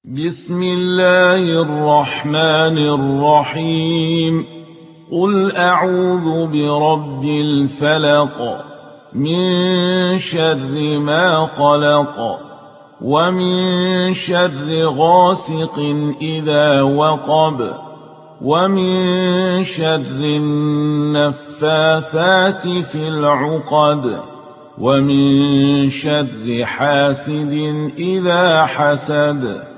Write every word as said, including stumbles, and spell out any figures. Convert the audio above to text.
بسم الله الرحمن الرحيم. قل أعوذ برب الفلق من شر ما خلق ومن شر غاسق إذا وقب ومن شر النفاثات في العقد ومن شر حاسد إذا حسد.